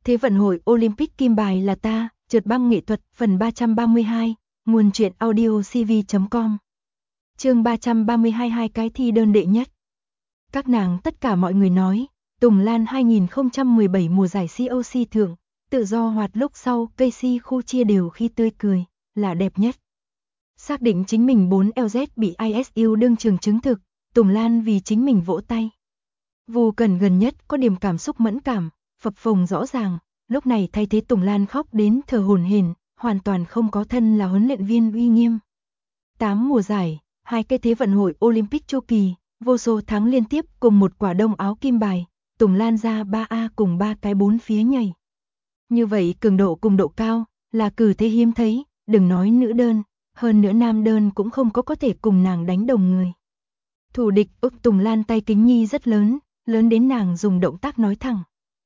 Thế vận hội Olympic kim bài là ta, trượt băng nghệ thuật phần 332, nguồn truyện audio cv.com. Chương 332 hai cái thi đơn đệ nhất. Các nàng tất cả mọi người nói, Tùng Lan 2017 mùa giải COC thượng, tự do hoạt lúc sau, Casey khu chia đều khi tươi cười, là đẹp nhất. Xác định chính mình 4LZ bị ISU đương trường chứng thực, Tùng Lan vì chính mình vỗ tay. Vu Cần gần nhất có điểm cảm xúc mẫn cảm, phập phồng rõ ràng, lúc này thay thế Tùng Lan khóc đến thở hổn hển, hoàn toàn không có thân là huấn luyện viên uy nghiêm. 8 mùa giải, 2 cái thế vận hội Olympic chu kỳ, vô số tháng liên tiếp cùng một quả đông áo kim bài, Tùng Lan ra 3A cùng 3 cái 4 phía nhảy. Như vậy cường độ cùng độ cao, là cử thế hiếm thấy, đừng nói nữ đơn, hơn nữa nam đơn cũng không có thể cùng nàng đánh đồng người. Thủ địch Úc Tùng Lan tay kính nhi rất lớn, lớn đến nàng dùng động tác nói thẳng.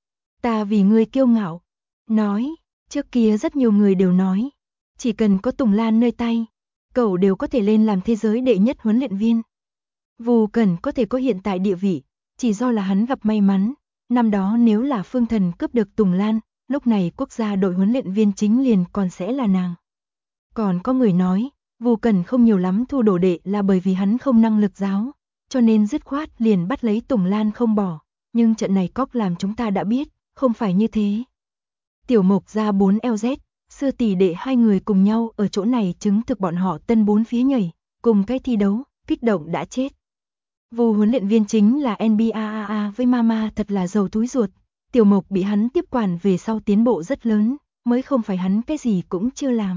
Ta vì ngươi kiêu ngạo. Nói, trước kia rất nhiều người đều nói, chỉ cần có Tùng Lan nơi tay, cậu đều có thể lên làm thế giới đệ nhất huấn luyện viên. Vu Cần có thể có hiện tại địa vị, chỉ do là hắn gặp may mắn, năm đó nếu là Phương Thần cướp được Tùng Lan, lúc này quốc gia đội huấn luyện viên chính liền còn sẽ là nàng. Còn có người nói, Vu Cần không nhiều lắm thu đồ đệ là bởi vì hắn không năng lực giáo, cho nên dứt khoát liền bắt lấy Tùng Lan không bỏ, nhưng trận này cóc làm chúng ta đã biết, không phải như thế. Tiểu Mộc ra 4LZ, sư tỷ đệ hai người cùng nhau ở chỗ này chứng thực bọn họ tân 4 phía nhảy, cùng cái thi đấu, kích động đã chết. Vu huấn luyện viên chính là NBAA với Mama thật là giàu túi ruột, Tiểu Mộc bị hắn tiếp quản về sau tiến bộ rất lớn, mới không phải hắn cái gì cũng chưa làm.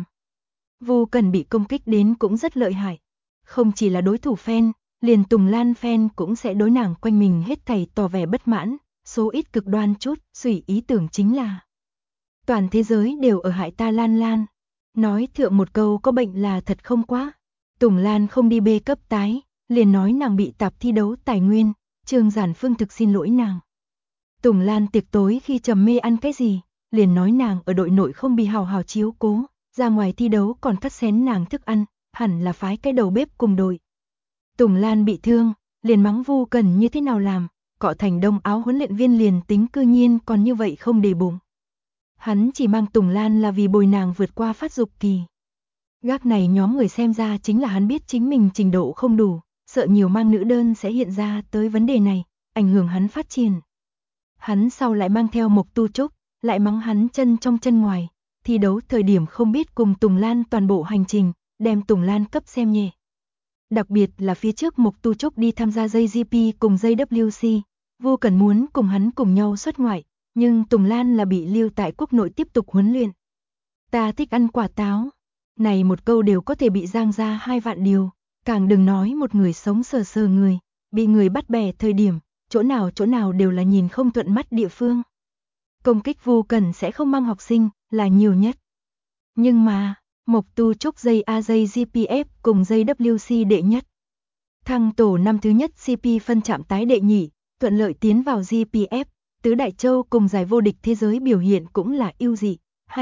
Vu Cần bị công kích đến cũng rất lợi hại, không chỉ là đối thủ fan, liền Tùng Lan fan cũng sẽ đối nàng quanh mình hết thảy tỏ vẻ bất mãn, số ít cực đoan chút, suy ý tưởng chính là toàn thế giới đều ở hại ta Lan Lan. Nói thượng một câu có bệnh là thật không quá. Tùng Lan không đi B cấp tái, liền nói nàng bị tạp thi đấu tài nguyên, Trương Giản Phương thực xin lỗi nàng. Tùng Lan tiệc tối khi trầm mê ăn cái gì, liền nói nàng ở đội nội không bị hào hào chiếu cố, ra ngoài thi đấu còn cắt xén nàng thức ăn, hẳn là phái cái đầu bếp cùng đội. Tùng Lan bị thương, liền mắng Vu Cần như thế nào làm, cọ thành đông áo huấn luyện viên liền tính cư nhiên còn như vậy không để bụng. Hắn chỉ mang Tùng Lan là vì bồi nàng vượt qua phát dục kỳ. Gác này nhóm người xem ra chính là hắn biết chính mình trình độ không đủ, sợ nhiều mang nữ đơn sẽ hiện ra tới vấn đề này, ảnh hưởng hắn phát triển. Hắn sau lại mang theo Mộc Tu Trúc, lại mắng hắn chân trong chân ngoài, thi đấu thời điểm không biết cùng Tùng Lan toàn bộ hành trình, đem Tùng Lan cấp xem nhẹ. Đặc biệt là phía trước Mộc Tu Trúc đi tham gia JGP cùng JWC, Vu Cần muốn cùng hắn cùng nhau xuất ngoại, nhưng Tùng Lan là bị lưu tại quốc nội tiếp tục huấn luyện. Ta thích ăn quả táo. Này một câu đều có thể bị giang ra 2 vạn điều, càng đừng nói một người sống sờ sờ người, bị người bắt bẻ thời điểm, chỗ nào đều là nhìn không thuận mắt địa phương. Công kích Vu Cần sẽ không mang học sinh, là nhiều nhất. Nhưng mà, Mộc Tu Trúc JGPF cùng JWC đệ nhất. Thăng tổ năm thứ nhất CP phân chạm tái đệ nhị, thuận lợi tiến vào GPF, tứ đại châu cùng giải vô địch thế giới biểu hiện cũng là ưu dị,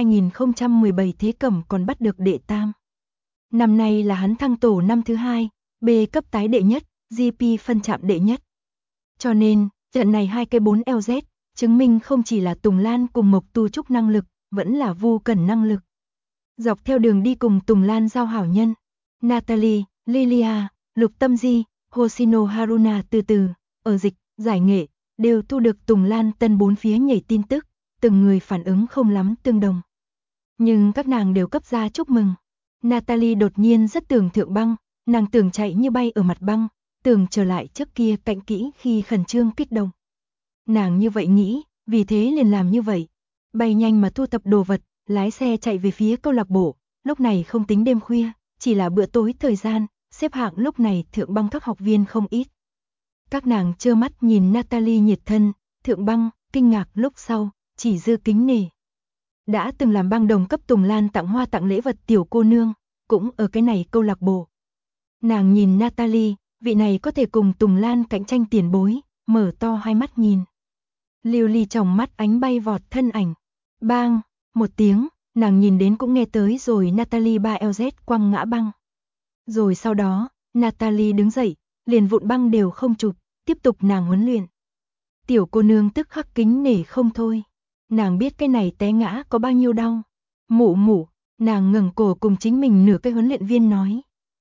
2017 thế cẩm còn bắt được đệ tam. Năm nay là hắn thăng tổ năm thứ hai, B cấp tái đệ nhất, GP phân chạm đệ nhất. Cho nên, trận này 2 cái 4LZ, chứng minh không chỉ là Tùng Lan cùng Mộc Tu Trúc năng lực, vẫn là Vu Cần năng lực. Dọc theo đường đi cùng Tùng Lan giao hảo nhân, Natalie, Lilia, Lục Tâm Di, Hoshino Haruna từ từ, ở dịch, giải nghệ, đều thu được Tùng Lan tân 4 phía nhảy tin tức, từng người phản ứng không lắm tương đồng. Nhưng các nàng đều cấp ra chúc mừng. Natalie đột nhiên rất tưởng thượng băng, nàng tưởng chạy như bay ở mặt băng, tưởng trở lại trước kia cạnh kỹ khi khẩn trương kích động. Nàng như vậy nghĩ, vì thế liền làm như vậy. Bay nhanh mà thu thập đồ vật, lái xe chạy về phía câu lạc bộ, lúc này không tính đêm khuya, chỉ là bữa tối thời gian, xếp hạng lúc này thượng băng các học viên không ít. Các nàng trơ mắt nhìn Natalie nhiệt thân, thượng băng, kinh ngạc lúc sau, chỉ dư kính nể. Đã từng làm băng đồng cấp Tùng Lan tặng hoa tặng lễ vật tiểu cô nương, cũng ở cái này câu lạc bộ. Nàng nhìn Natalie, vị này có thể cùng Tùng Lan cạnh tranh tiền bối, mở to hai mắt nhìn. Lưu ly trong mắt ánh bay vọt thân ảnh. Bang, một tiếng, nàng nhìn đến cũng nghe tới rồi Natalie 3LZ quăng ngã băng. Rồi sau đó, Natalie đứng dậy, liền vụn băng đều không chụp, tiếp tục nàng huấn luyện. Tiểu cô nương tức khắc kính nể không thôi. Nàng biết cái này té ngã có bao nhiêu đau. Mụ mụ, nàng ngẩng cổ cùng chính mình nửa cái huấn luyện viên nói.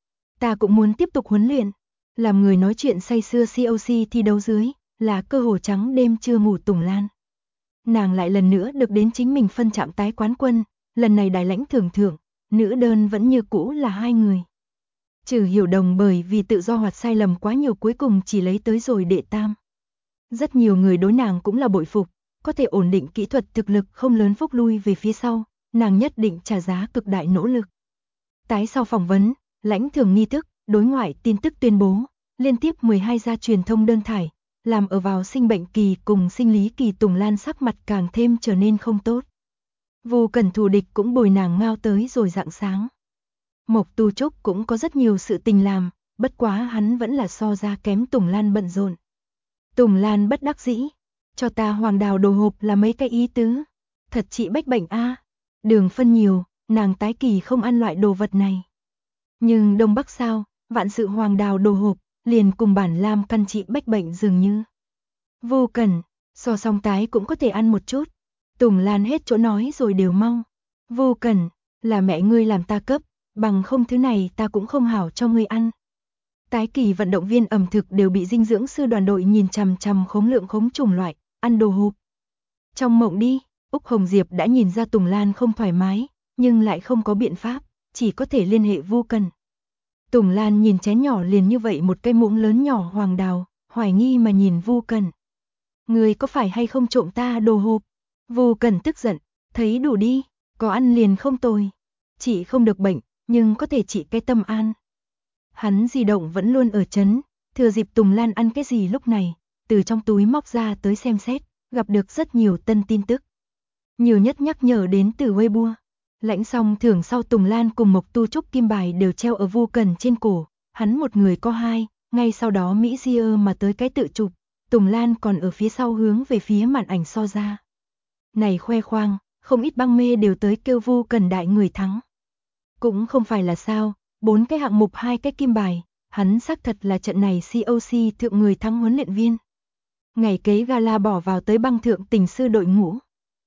Ta cũng muốn tiếp tục huấn luyện. Làm người nói chuyện say sưa COC thi đấu dưới, là cơ hồ trắng đêm chưa ngủ Tùng Lan. Nàng lại lần nữa được đến chính mình phân chạm tái quán quân, lần này đài lãnh thưởng thưởng, nữ đơn vẫn như cũ là 2 người. Trừ Hiểu Đồng bởi vì tự do hoạt sai lầm quá nhiều cuối cùng chỉ lấy tới rồi đệ tam. Rất nhiều người đối nàng cũng là bội phục, có thể ổn định kỹ thuật thực lực không lớn phúc lui về phía sau, nàng nhất định trả giá cực đại nỗ lực. Tái sau phỏng vấn, lãnh thưởng nghi thức, đối ngoại tin tức tuyên bố, liên tiếp 12 gia truyền thông đơn thải, làm ở vào sinh bệnh kỳ cùng sinh lý kỳ Tùng Lan sắc mặt càng thêm trở nên không tốt. Vô Cẩn thù địch cũng bồi nàng ngao tới rồi rạng sáng. Mộc Tu Trúc cũng có rất nhiều sự tình làm, bất quá hắn vẫn là so ra kém Tùng Lan bận rộn. Tùng Lan bất đắc dĩ, cho ta hoàng đào đồ hộp là mấy cái ý tứ, thật trị bách bệnh a. Đường phân nhiều, nàng tái kỳ không ăn loại đồ vật này. Nhưng Đông Bắc sao, vạn sự hoàng đào đồ hộp, liền cùng bản lam căn trị bách bệnh dường như. Vô Cẩn, so song tái cũng có thể ăn một chút. Tùng Lan hết chỗ nói rồi đều mau. Vô Cẩn, là mẹ ngươi làm ta cấp, bằng không thứ này ta cũng không hảo cho ngươi ăn. Tái kỳ vận động viên ẩm thực đều bị dinh dưỡng sư đoàn đội nhìn chằm chằm khống lượng khống chủng loại, ăn đồ hộp. Trong mộng đi, Úc Hồng Diệp đã nhìn ra Tùng Lan không thoải mái, nhưng lại không có biện pháp, chỉ có thể liên hệ Vô Cẩn. Tùng Lan nhìn chén nhỏ liền như vậy một cái muỗng lớn nhỏ hoàng đào, hoài nghi mà nhìn Vô Cẩn. Người có phải hay không trộm ta đồ hộp? Vô Cẩn tức giận, thấy đủ đi, có ăn liền không tồi. Chị không được bệnh, nhưng có thể trị cái tâm an. Hắn di động vẫn luôn ở chấn, thừa dịp Tùng Lan ăn cái gì lúc này, từ trong túi móc ra tới xem xét, gặp được rất nhiều tân tin tức. Nhiều nhất nhắc nhở đến từ Weibo. Lãnh xong thưởng sau Tùng Lan cùng Mộc Tu Trúc kim bài đều treo ở Vô Cẩn trên cổ, hắn một người có 2, ngay sau đó Mỹ Diơ mà tới cái tự chụp, Tùng Lan còn ở phía sau hướng về phía màn ảnh so ra. Này khoe khoang, không ít băng mê đều tới kêu Vô Cẩn đại người thắng. Cũng không phải là sao, 4 cái hạng mục 2 cái kim bài, hắn xác thật là trận này COC thượng người thắng huấn luyện viên. Ngày kế gala bỏ vào tới băng thượng tình sư đội ngũ.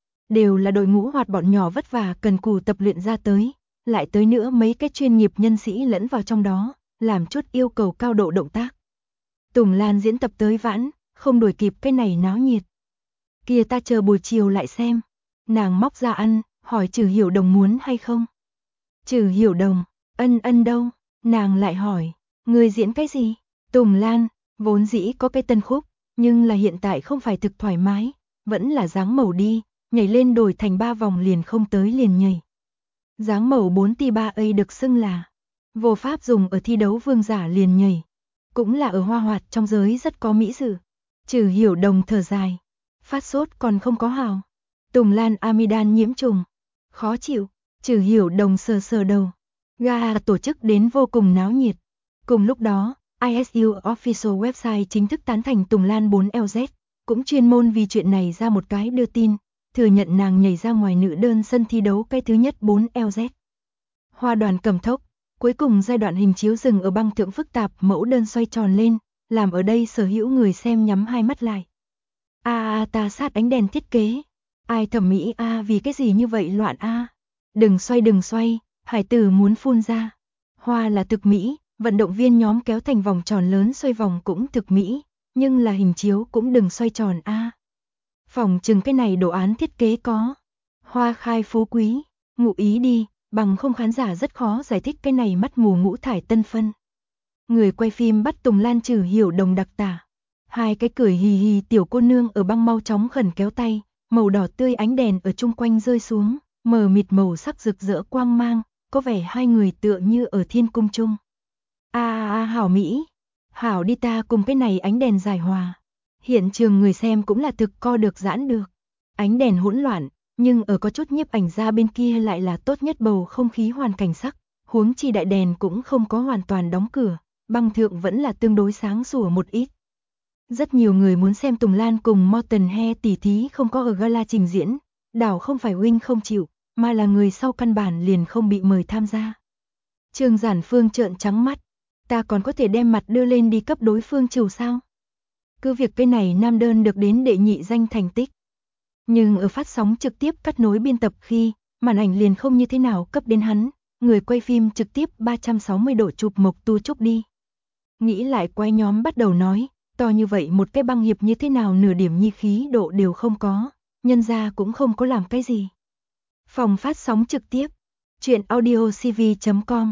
Đều là đội ngũ hoạt bọn nhỏ vất vả cần cù tập luyện ra tới, lại tới nữa mấy cái chuyên nghiệp nhân sĩ lẫn vào trong đó, làm chút yêu cầu cao độ động tác. Tùng Lan diễn tập tới vãn, không đuổi kịp cái này náo nhiệt. Kia ta chờ buổi chiều lại xem. Nàng móc ra ăn, hỏi Trừ Hiểu Đồng muốn hay không. Trừ Hiểu Đồng, ân đâu, nàng lại hỏi, người diễn cái gì? Tùng Lan, vốn dĩ có cái tân khúc, nhưng là hiện tại không phải thực thoải mái, vẫn là dáng màu đi, nhảy lên đổi thành 3 vòng liền không tới liền nhảy. Dáng màu 4T3A được xưng là vô pháp dùng ở thi đấu vương giả liền nhảy, cũng là ở hoa hoạt trong giới rất có mỹ dự. Trừ Hiểu Đồng thở dài, phát sốt còn không có hào. Tùng Lan amidan nhiễm trùng, khó chịu. Trừ Hiểu Đồng sờ sờ đầu. Gala tổ chức đến vô cùng náo nhiệt. Cùng lúc đó, ISU Official Website chính thức tán thành Tùng Lan 4LZ, cũng chuyên môn vì chuyện này ra một cái đưa tin, thừa nhận nàng nhảy ra ngoài nữ đơn sân thi đấu cái thứ nhất 4LZ. Hoa đoàn cầm thốc, cuối cùng giai đoạn hình chiếu dừng ở băng thượng phức tạp mẫu đơn xoay tròn lên, làm ở đây sở hữu người xem nhắm hai mắt lại. Ta sát ánh đèn thiết kế. Ai thẩm mỹ vì cái gì như vậy loạn Đừng xoay, hải tử muốn phun ra. Hoa là thực mỹ, vận động viên nhóm kéo thành vòng tròn lớn xoay vòng cũng thực mỹ, nhưng là hình chiếu cũng đừng xoay tròn Phòng chừng cái này đồ án thiết kế có. Hoa khai phú quý, ngụ ý đi, bằng không khán giả rất khó giải thích cái này mắt mù ngũ thải tân phân. Người quay phim bắt Tùng Lan Trừ Hiểu Đồng đặc tả. 2 cái cười hì hì tiểu cô nương ở băng mau chóng khẩn kéo tay, màu đỏ tươi ánh đèn ở chung quanh rơi xuống, mờ mịt màu sắc rực rỡ quang mang, có vẻ 2 người tựa như ở thiên cung chung. Hảo mỹ, hảo đi ta cùng cái này ánh đèn giải hòa. Hiện trường người xem cũng là thực co được giãn được. Ánh đèn hỗn loạn, nhưng ở có chút nhiếp ảnh ra bên kia lại là tốt nhất bầu không khí hoàn cảnh sắc, huống chi đại đèn cũng không có hoàn toàn đóng cửa, băng thượng vẫn là tương đối sáng sủa một ít. Rất nhiều người muốn xem Tùng Lan cùng Morten He tỉ thí không có ở gala trình diễn, đảo không phải Wing không chịu, mà là người sau căn bản liền không bị mời tham gia. Trương Giản Phương trợn trắng mắt, ta còn có thể đem mặt đưa lên đi cấp đối phương chịu sao? Cứ việc cái này nam đơn được đến đệ nhị danh thành tích. Nhưng ở phát sóng trực tiếp cắt nối biên tập khi, màn ảnh liền không như thế nào cấp đến hắn, người quay phim trực tiếp 360 độ chụp Mộc Tu Trúc đi. Nghĩ lại quay nhóm bắt đầu nói, to như vậy một cái băng hiệp như thế nào nửa điểm nhi khí độ đều không có, nhân ra cũng không có làm cái gì. Phòng phát sóng trực tiếp, chuyện audiocv.com,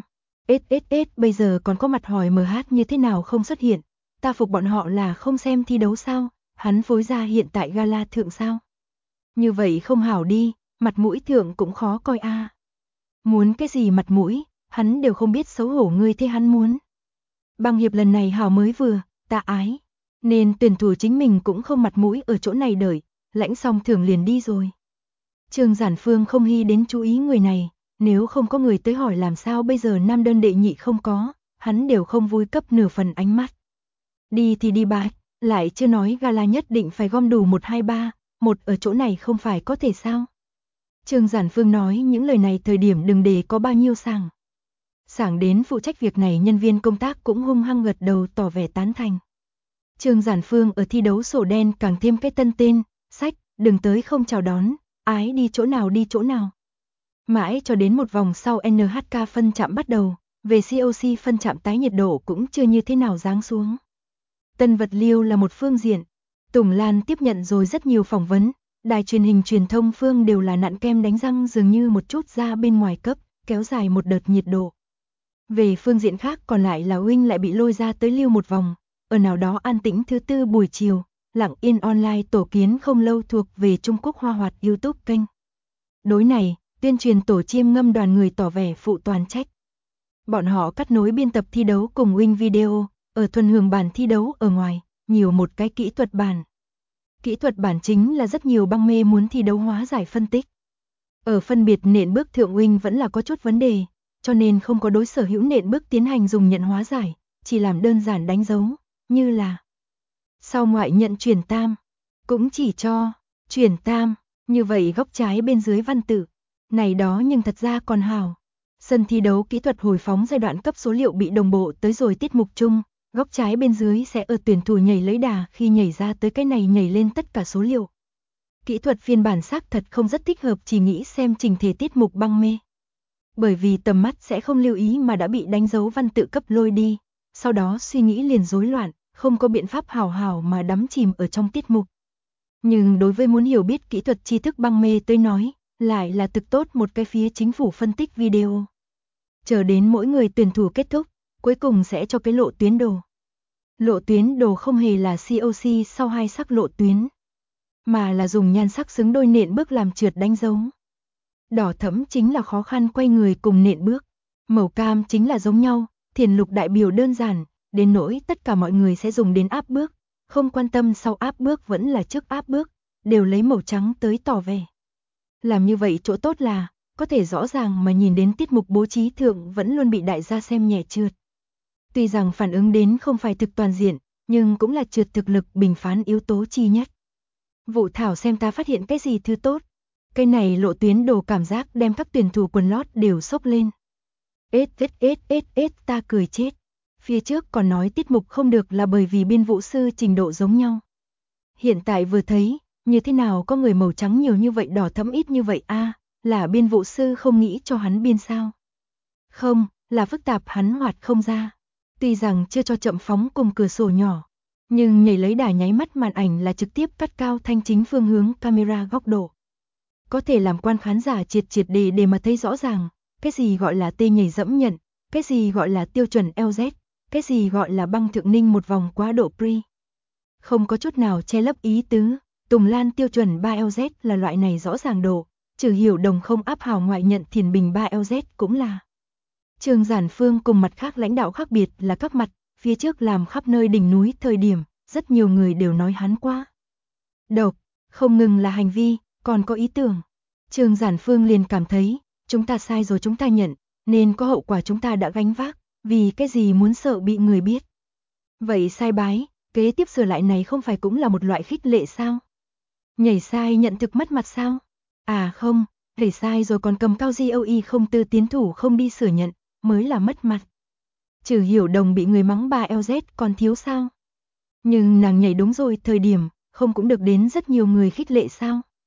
bây giờ còn có mặt hỏi MH như thế nào không xuất hiện, ta phục bọn họ là không xem thi đấu sao, hắn phối ra hiện tại gala thượng sao. Như vậy không hảo đi, mặt mũi thượng cũng khó coi a. Muốn cái gì mặt mũi, hắn đều không biết xấu hổ ngươi thế hắn muốn. Băng hiệp lần này hảo mới vừa, ta ái, nên tuyển thủ chính mình cũng không mặt mũi ở chỗ này đợi, lãnh xong thưởng liền đi rồi. Trương Giản Phương không hy đến chú ý người này, nếu không có người tới hỏi làm sao bây giờ nam đơn đệ nhị không có, hắn đều không vui cấp nửa phần ánh mắt. Đi thì đi bạch, lại chưa nói gala nhất định phải gom đủ 1 2 3, một ở chỗ này không phải có thể sao? Trương Giản Phương nói những lời này thời điểm đừng để có bao nhiêu sảng. Sảng đến phụ trách việc này nhân viên công tác cũng hung hăng gật đầu tỏ vẻ tán thành. Trương Giản Phương ở thi đấu sổ đen càng thêm cái tân tên, sách, đừng tới không chào đón, ái đi chỗ nào đi chỗ nào. Mãi cho đến một vòng sau NHK phân trạm bắt đầu, về COC phân trạm tái nhiệt độ cũng chưa như thế nào giáng xuống. Tân vật liêu là một phương diện. Tùng Lan tiếp nhận rồi rất nhiều phỏng vấn, đài truyền hình truyền thông phương đều là nặn kem đánh răng dường như một chút ra bên ngoài cấp, kéo dài một đợt nhiệt độ. Về phương diện khác còn lại là Huynh lại bị lôi ra tới liêu một vòng, ở nào đó an tĩnh thứ tư buổi chiều, lặng yên online tổ kiến không lâu thuộc về Trung Quốc Hoa Hoạt YouTube kênh. Đối này, tuyên truyền tổ Chiêm Ngâm đoàn người tỏ vẻ phụ toàn trách. Bọn họ cắt nối biên tập thi đấu cùng Huynh video, ở thuần hưởng bản thi đấu ở ngoài, nhiều một cái kỹ thuật bản. Kỹ thuật bản chính là rất nhiều băng mê muốn thi đấu hóa giải phân tích. Ở phân biệt nện bước thượng Huynh vẫn là có chút vấn đề, cho nên không có đối sở hữu nện bước tiến hành dùng nhận hóa giải, chỉ làm đơn giản đánh dấu, như là sau ngoại nhận chuyển tam, cũng chỉ cho chuyển tam, như vậy góc trái bên dưới văn tự, này đó nhưng thật ra còn hảo. Sân thi đấu kỹ thuật hồi phóng giai đoạn cấp số liệu bị đồng bộ tới rồi tiết mục chung, góc trái bên dưới sẽ ở tuyển thủ nhảy lấy đà khi nhảy ra tới cái này nhảy lên tất cả số liệu. Kỹ thuật phiên bản xác thật không rất thích hợp chỉ nghĩ xem trình thể tiết mục băng mê. Bởi vì tầm mắt sẽ không lưu ý mà đã bị đánh dấu văn tự cấp lôi đi, sau đó suy nghĩ liền rối loạn, không có biện pháp hào hào mà đắm chìm ở trong tiết mục. Nhưng đối với muốn hiểu biết kỹ thuật tri thức băng mê tới nói, lại là thực tốt một cái phía chính phủ phân tích video. Chờ đến mỗi người tuyển thủ kết thúc, cuối cùng sẽ cho cái lộ tuyến đồ. Lộ tuyến đồ không hề là COC sau 2 sắc lộ tuyến, mà là dùng nhan sắc xứng đôi nện bước làm trượt đánh dấu. Đỏ thẫm chính là khó khăn quay người cùng nện bước, màu cam chính là giống nhau, thiền lục đại biểu đơn giản, đến nỗi tất cả mọi người sẽ dùng đến áp bước, không quan tâm sau áp bước vẫn là trước áp bước, đều lấy màu trắng tới tỏ vẻ. Làm như vậy chỗ tốt là, có thể rõ ràng mà nhìn đến tiết mục bố trí thượng vẫn luôn bị đại gia xem nhẹ trượt. Tuy rằng phản ứng đến không phải thực toàn diện, nhưng cũng là trượt thực lực bình phán yếu tố chi nhất. Vụ thảo xem ta phát hiện cái gì thứ tốt. Cái này lộ tuyến đồ cảm giác đem các tuyển thủ quần lót đều sốc lên. Ta cười chết. Phía trước còn nói tiết mục không được là bởi vì biên vũ sư trình độ giống nhau. Hiện tại vừa thấy, như thế nào có người màu trắng nhiều như vậy đỏ thẫm ít như vậy a, là biên vũ sư không nghĩ cho hắn biên sao? Không, là phức tạp hắn hoạt không ra. Tuy rằng chưa cho chậm phóng cùng cửa sổ nhỏ, nhưng nhảy lấy đà nháy mắt màn ảnh là trực tiếp cắt cao thanh chính phương hướng camera góc độ. Có thể làm quan khán giả triệt để mà thấy rõ ràng, cái gì gọi là tê nhảy dẫm nhận, cái gì gọi là tiêu chuẩn LZ, cái gì gọi là băng thượng ninh một vòng quá độ pre. Không có chút nào che lấp ý tứ, Tùng Lan tiêu chuẩn 3LZ là loại này rõ ràng độ, trừ hiểu đồng không áp hào ngoại nhận thiền bình 3LZ cũng là. Trương Giản Phương cùng mặt khác lãnh đạo khác biệt là các mặt, phía trước làm khắp nơi đỉnh núi thời điểm, rất nhiều người đều nói hắn quá độc, không ngừng là hành vi, còn có ý tưởng. Trương Giản Phương liền cảm thấy, chúng ta sai rồi chúng ta nhận, nên có hậu quả chúng ta đã gánh vác, vì cái gì muốn sợ bị người biết. Vậy sai bái, kế tiếp sửa lại này không phải cũng là một loại khích lệ sao? Nhảy sai nhận thực mất mặt sao? À không, nhảy sai rồi còn cầm cao GOE không tư tiến thủ không đi sửa nhận, mới là mất mặt. Trừ hiểu đồng bị người mắng 3LZ còn thiếu sao? Nhưng nàng nhảy đúng rồi thời điểm, không cũng được đến rất nhiều người khích lệ sao?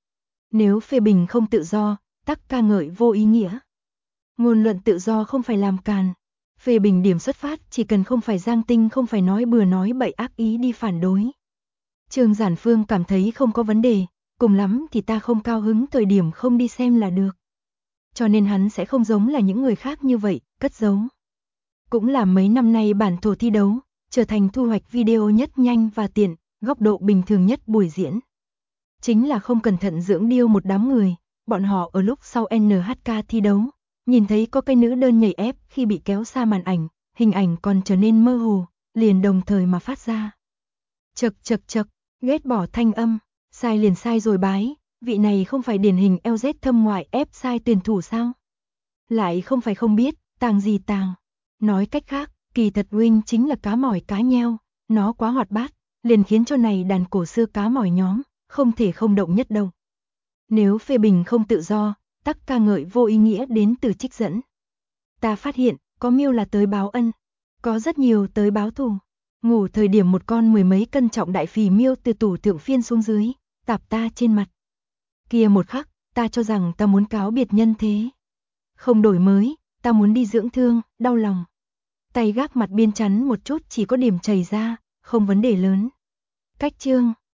Nếu phê bình không tự do, tắc ca ngợi vô ý nghĩa. Ngôn luận tự do không phải làm càn. Phê bình điểm xuất phát chỉ cần không phải giang tinh, không phải nói bừa nói bậy ác ý đi phản đối. Trương Giản Phương cảm thấy không có vấn đề, cùng lắm thì ta không cao hứng thời điểm không đi xem là được. Cho nên hắn sẽ không giống là những người khác như vậy, cất giấu. Cũng là mấy năm nay bản thổ thi đấu, trở thành thu hoạch video nhất nhanh và tiện, góc độ bình thường nhất buổi diễn. Chính là không cẩn thận dưỡng điêu một đám người, bọn họ ở lúc sau NHK thi đấu, nhìn thấy có cái nữ đơn nhảy ép khi bị kéo xa màn ảnh, hình ảnh còn trở nên mơ hồ, liền đồng thời mà phát ra. Chật chật chật, ghét bỏ thanh âm, sai liền sai rồi bái, vị này không phải điển hình LZ thâm ngoại ép sai tuyển thủ sao? Lại không phải không biết, tàng gì tàng. Nói cách khác, kỳ thật Wing chính là cá mỏi cá nheo, nó quá hoạt bát, liền khiến cho này đàn cổ xưa cá mỏi nhóm, không thể không động nhất đâu. Nếu phê bình không tự do, tắc ca ngợi vô ý nghĩa đến từ trích dẫn. Ta phát hiện, có miêu là tới báo ân, có rất nhiều tới báo thù. Ngủ thời điểm một con 10 mấy cân trọng đại phì miêu từ tủ thượng phiên xuống dưới, tạp ta trên mặt. Kia một khắc, ta cho rằng ta muốn cáo biệt nhân thế. Không đổi mới, ta muốn đi dưỡng thương, đau lòng. Tay gác mặt biên chắn một chút chỉ có điểm chảy ra, không vấn đề lớn. Cách chương